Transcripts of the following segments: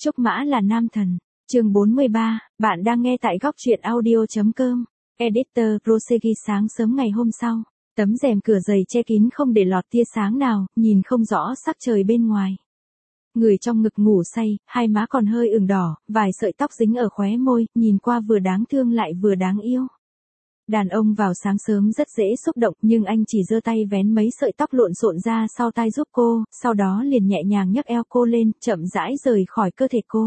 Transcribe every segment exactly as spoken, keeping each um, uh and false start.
Trúc Mã là nam thần. Chương bốn mươi ba, bạn đang nghe tại góc truyện audio.com. Editor Prosegi. Sáng sớm ngày hôm sau, tấm rèm cửa dày che kín không để lọt tia sáng nào, nhìn không rõ sắc trời bên ngoài. Người trong ngực ngủ say, hai má còn hơi ửng đỏ, vài sợi tóc dính ở khóe môi, nhìn qua vừa đáng thương lại vừa đáng yêu. Đàn ông vào sáng sớm rất dễ xúc động, nhưng anh chỉ giơ tay vén mấy sợi tóc lộn xộn ra sau tai giúp cô, sau đó liền nhẹ nhàng nhấc eo cô lên, chậm rãi rời khỏi cơ thể cô.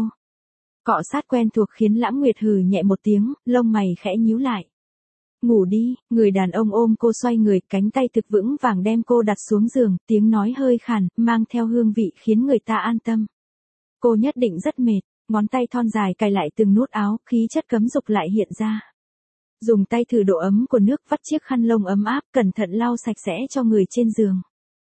Cọ sát quen thuộc khiến Lãm Nguyệt hừ nhẹ một tiếng, lông mày khẽ nhíu lại. Ngủ đi, người đàn ông ôm cô xoay người, cánh tay thực vững vàng đem cô đặt xuống giường, tiếng nói hơi khàn, mang theo hương vị khiến người ta an tâm. Cô nhất định rất mệt, ngón tay thon dài cài lại từng nút áo, khí chất cấm dục lại hiện ra. Dùng tay thử độ ấm của nước, vắt chiếc khăn lông ấm áp, cẩn thận lau sạch sẽ cho người trên giường.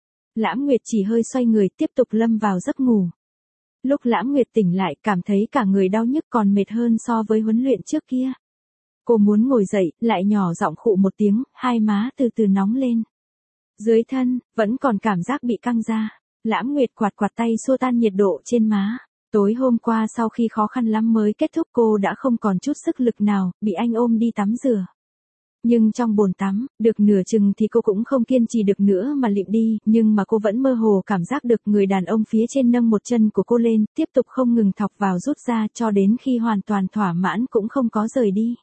Lãm Nguyệt chỉ hơi xoay người, tiếp tục lâm vào giấc ngủ. Lúc Lãm Nguyệt tỉnh lại, cảm thấy cả người đau nhức còn mệt hơn so với huấn luyện trước kia. Cô muốn ngồi dậy, lại nhỏ giọng khụ một tiếng, hai má từ từ nóng lên. Dưới thân, vẫn còn cảm giác bị căng ra. Lãm Nguyệt quạt quạt tay xua tan nhiệt độ trên má. Tối hôm qua sau khi khó khăn lắm mới kết thúc, cô đã không còn chút sức lực nào, bị anh ôm đi tắm rửa. Nhưng trong bồn tắm, được nửa chừng thì cô cũng không kiên trì được nữa mà lịm đi, nhưng mà cô vẫn mơ hồ cảm giác được người đàn ông phía trên nâng một chân của cô lên, tiếp tục không ngừng thọc vào rút ra cho đến khi hoàn toàn thỏa mãn cũng không có rời đi.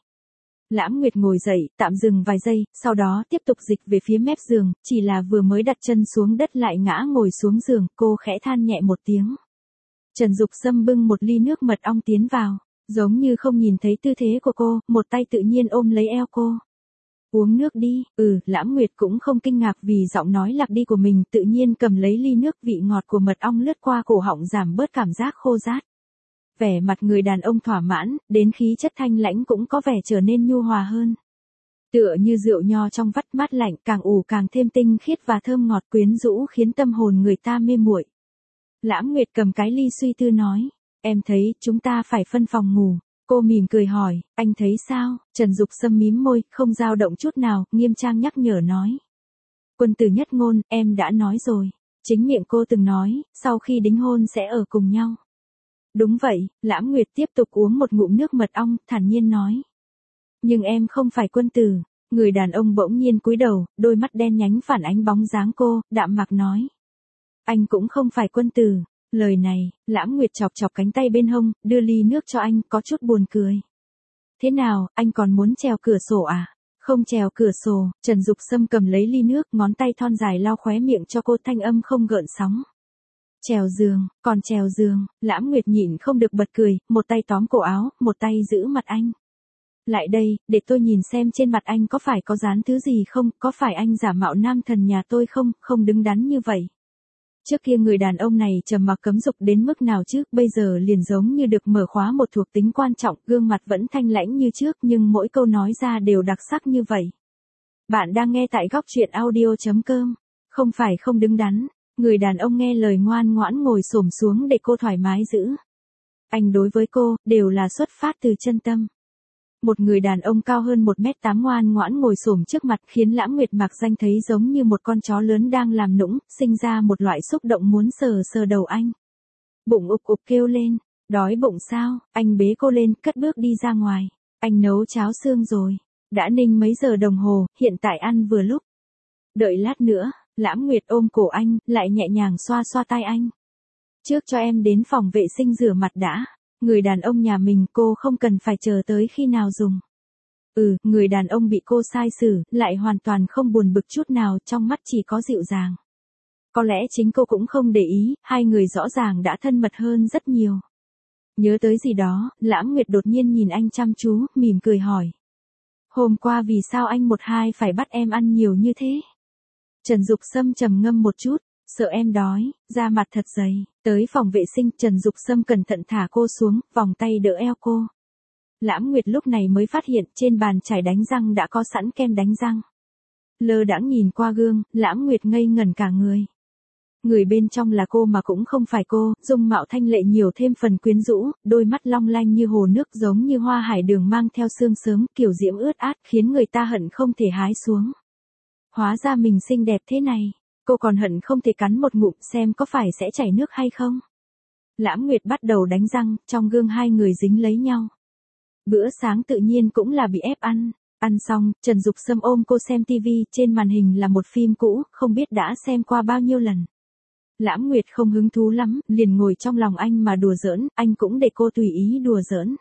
Lãm Nguyệt ngồi dậy, tạm dừng vài giây, sau đó tiếp tục dịch về phía mép giường, chỉ là vừa mới đặt chân xuống đất lại ngã ngồi xuống giường, cô khẽ than nhẹ một tiếng. Trần Dục Sâm bưng một ly nước mật ong tiến vào, giống như không nhìn thấy tư thế của cô, một tay tự nhiên ôm lấy eo cô. Uống nước đi, ừ, Lãm Nguyệt cũng không kinh ngạc vì giọng nói lạc đi của mình, tự nhiên cầm lấy ly nước, vị ngọt của mật ong lướt qua cổ họng giảm bớt cảm giác khô rát. Vẻ mặt người đàn ông thỏa mãn, đến khí chất thanh lãnh cũng có vẻ trở nên nhu hòa hơn. Tựa như rượu nho trong vắt mát lạnh, càng ủ càng thêm tinh khiết và thơm ngọt quyến rũ khiến tâm hồn người ta mê muội. Lãm Nguyệt cầm cái ly suy tư nói, em thấy chúng ta phải phân phòng ngủ. Cô mỉm cười hỏi, anh thấy sao? Trần Dục Sâm mím môi, không dao động chút nào, nghiêm trang nhắc nhở nói. Quân tử nhất ngôn, em đã nói rồi. Chính miệng cô từng nói, sau khi đính hôn sẽ ở cùng nhau. Đúng vậy, Lãm Nguyệt tiếp tục uống một ngụm nước mật ong, thản nhiên nói. Nhưng em không phải quân tử. Người đàn ông bỗng nhiên cúi đầu, đôi mắt đen nhánh phản ánh bóng dáng cô, đạm mạc nói. Anh cũng không phải quân tử. Lời này, Lãm Nguyệt chọc chọc cánh tay bên hông, đưa ly nước cho anh, có chút buồn cười. Thế nào, anh còn muốn trèo cửa sổ à? Không trèo cửa sổ, Trần Dục Sâm cầm lấy ly nước, ngón tay thon dài lau khóe miệng cho cô, thanh âm không gợn sóng. Trèo giường, còn trèo giường, Lãm Nguyệt nhịn không được bật cười, một tay tóm cổ áo, một tay giữ mặt anh. Lại đây, để tôi nhìn xem trên mặt anh có phải có dán thứ gì không, có phải anh giả mạo nam thần nhà tôi không, không đứng đắn như vậy. Trước kia người đàn ông này trầm mặc cấm dục đến mức nào chứ, bây giờ liền giống như được mở khóa một thuộc tính quan trọng, gương mặt vẫn thanh lãnh như trước nhưng mỗi câu nói ra đều đặc sắc như vậy. Bạn đang nghe tại góc truyện audio.com, không phải không đứng đắn, người đàn ông nghe lời ngoan ngoãn ngồi xổm xuống để cô thoải mái giữ. Anh đối với cô, đều là xuất phát từ chân tâm. Một người đàn ông cao hơn một mét tám ngoan ngoãn ngồi xổm trước mặt khiến Lãm Nguyệt mạc danh thấy giống như một con chó lớn đang làm nũng, sinh ra một loại xúc động muốn sờ sờ đầu anh. Bụng ục ục kêu lên, đói bụng sao, anh bế cô lên, cất bước đi ra ngoài. Anh nấu cháo xương rồi, đã ninh mấy giờ đồng hồ, hiện tại ăn vừa lúc. Đợi lát nữa, Lãm Nguyệt ôm cổ anh, lại nhẹ nhàng xoa xoa tay anh. Trước cho em đến phòng vệ sinh rửa mặt đã. Người đàn ông nhà mình cô không cần phải chờ tới khi nào dùng. Ừ, người đàn ông bị cô sai xử, lại hoàn toàn không buồn bực chút nào, trong mắt chỉ có dịu dàng. Có lẽ chính cô cũng không để ý, hai người rõ ràng đã thân mật hơn rất nhiều. Nhớ tới gì đó, Lãm Nguyệt đột nhiên nhìn anh chăm chú, mỉm cười hỏi. Hôm qua vì sao anh một hai phải bắt em ăn nhiều như thế? Trần Dục Sâm trầm ngâm một chút. Sợ em đói, da mặt thật dày. Tới phòng vệ sinh, Trần Dục Sâm cẩn thận thả cô xuống, vòng tay đỡ eo cô. Lãm Nguyệt lúc này mới phát hiện trên bàn chải đánh răng đã có sẵn kem đánh răng. Lơ đãng nhìn qua gương, Lãm Nguyệt ngây ngẩn cả người. Người bên trong là cô mà cũng không phải cô, dung mạo thanh lệ nhiều thêm phần quyến rũ, đôi mắt long lanh như hồ nước giống như hoa hải đường mang theo sương sớm, kiểu diễm ướt át khiến người ta hận không thể hái xuống. Hóa ra mình xinh đẹp thế này. Cô còn hận không thể cắn một ngụm xem có phải sẽ chảy nước hay không. Lãm Nguyệt bắt đầu đánh răng, trong gương hai người dính lấy nhau. Bữa sáng tự nhiên cũng là bị ép ăn. Ăn xong, Trần Dục Sâm ôm cô xem tivi, trên màn hình là một phim cũ, không biết đã xem qua bao nhiêu lần. Lãm Nguyệt không hứng thú lắm, liền ngồi trong lòng anh mà đùa giỡn, anh cũng để cô tùy ý đùa giỡn.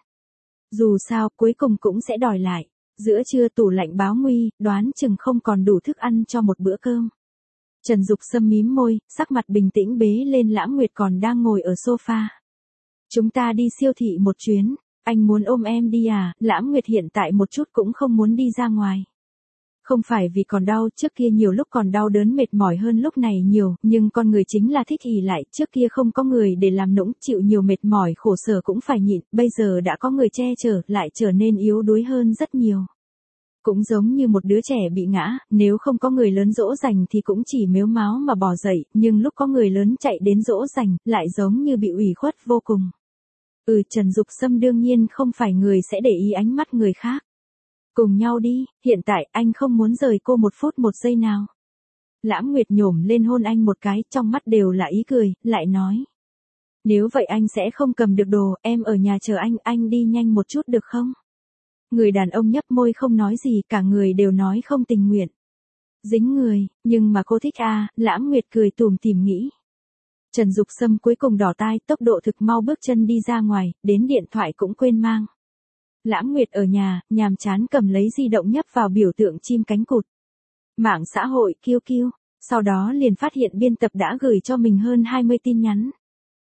Dù sao, cuối cùng cũng sẽ đòi lại. Giữa trưa tủ lạnh báo nguy, đoán chừng không còn đủ thức ăn cho một bữa cơm. Trần Dục Sâm mím môi, sắc mặt bình tĩnh bế lên Lãm Nguyệt còn đang ngồi ở sofa. Chúng ta đi siêu thị một chuyến, anh muốn ôm em đi à? Lãm Nguyệt hiện tại một chút cũng không muốn đi ra ngoài. Không phải vì còn đau, trước kia nhiều lúc còn đau đớn mệt mỏi hơn lúc này nhiều, nhưng con người chính là thích ỷ lại, trước kia không có người để làm nũng, chịu nhiều mệt mỏi khổ sở cũng phải nhịn, bây giờ đã có người che chở, lại trở nên yếu đuối hơn rất nhiều. Cũng giống như một đứa trẻ bị ngã, nếu không có người lớn dỗ dành thì cũng chỉ mếu máo mà bò dậy, nhưng lúc có người lớn chạy đến dỗ dành, lại giống như bị ủy khuất vô cùng. Ừ, Trần Dục Sâm đương nhiên không phải người sẽ để ý ánh mắt người khác. Cùng nhau đi, hiện tại anh không muốn rời cô một phút một giây nào. Lãm Nguyệt nhổm lên hôn anh một cái, trong mắt đều là ý cười, lại nói. Nếu vậy anh sẽ không cầm được đồ, em ở nhà chờ anh, anh đi nhanh một chút được không? Người đàn ông nhấp môi không nói gì, cả người đều nói không tình nguyện. Dính người, nhưng mà cô thích à, Lãm Nguyệt cười tủm tỉm nghĩ. Trần Dục Sâm cuối cùng đỏ tai, tốc độ thực mau bước chân đi ra ngoài, đến điện thoại cũng quên mang. Lãm Nguyệt ở nhà, nhàm chán cầm lấy di động nhấp vào biểu tượng chim cánh cụt. Mạng xã hội kiu kiu, sau đó liền phát hiện biên tập đã gửi cho mình hơn hai mươi tin nhắn.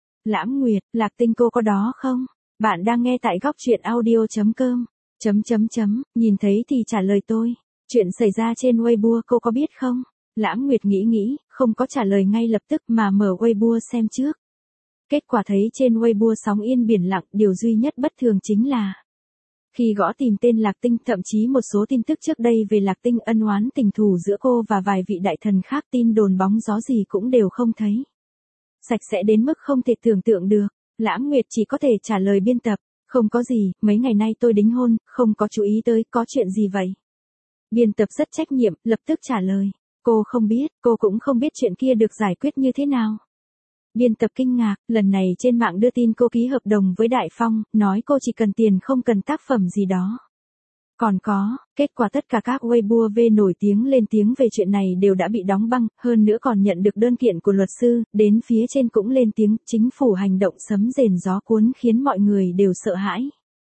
Lãm Nguyệt, Lạc Tinh cô có đó không? Bạn đang nghe tại góc truyện audio chấm com. Chấm chấm chấm, nhìn thấy thì trả lời tôi. Chuyện xảy ra trên Weibo cô có biết không? Lãm Nguyệt nghĩ nghĩ, không có trả lời ngay lập tức mà mở Weibo xem trước. Kết quả thấy trên Weibo sóng yên biển lặng, điều duy nhất bất thường chính là khi gõ tìm tên Lạc Tinh, thậm chí một số tin tức trước đây về Lạc Tinh ân oán tình thù giữa cô và vài vị đại thần khác, tin đồn bóng gió gì cũng đều không thấy. Sạch sẽ đến mức không thể tưởng tượng được. Lãm Nguyệt chỉ có thể trả lời biên tập, không có gì, mấy ngày nay tôi đính hôn, không có chú ý tới, có chuyện gì vậy? Biên tập rất trách nhiệm, lập tức trả lời. Cô không biết, cô cũng không biết chuyện kia được giải quyết như thế nào. Biên tập kinh ngạc, lần này trên mạng đưa tin cô ký hợp đồng với Đại Phong, nói cô chỉ cần tiền không cần tác phẩm gì đó. Còn có, kết quả tất cả các Weibo V nổi tiếng lên tiếng về chuyện này đều đã bị đóng băng, hơn nữa còn nhận được đơn kiện của luật sư, đến phía trên cũng lên tiếng, chính phủ hành động sấm rền gió cuốn khiến mọi người đều sợ hãi.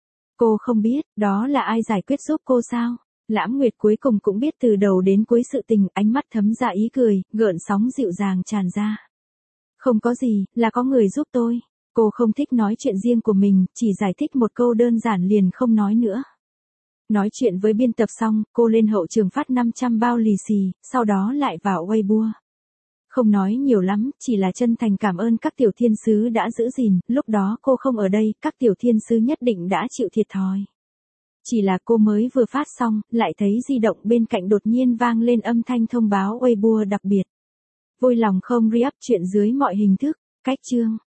Cô không biết, đó là ai giải quyết giúp cô sao? Lãm Nguyệt cuối cùng cũng biết từ đầu đến cuối sự tình, ánh mắt thấm ra ý cười, gợn sóng dịu dàng tràn ra. Không có gì, là có người giúp tôi. Cô không thích nói chuyện riêng của mình, chỉ giải thích một câu đơn giản liền không nói nữa. Nói chuyện với biên tập xong, cô lên hậu trường phát năm trăm bao lì xì, sau đó lại vào Weibo. Không nói nhiều lắm, chỉ là chân thành cảm ơn các tiểu thiên sứ đã giữ gìn, lúc đó cô không ở đây, các tiểu thiên sứ nhất định đã chịu thiệt thòi. Chỉ là cô mới vừa phát xong, lại thấy di động bên cạnh đột nhiên vang lên âm thanh thông báo Weibo đặc biệt. Vui lòng không re-up chuyện dưới mọi hình thức, cách chương.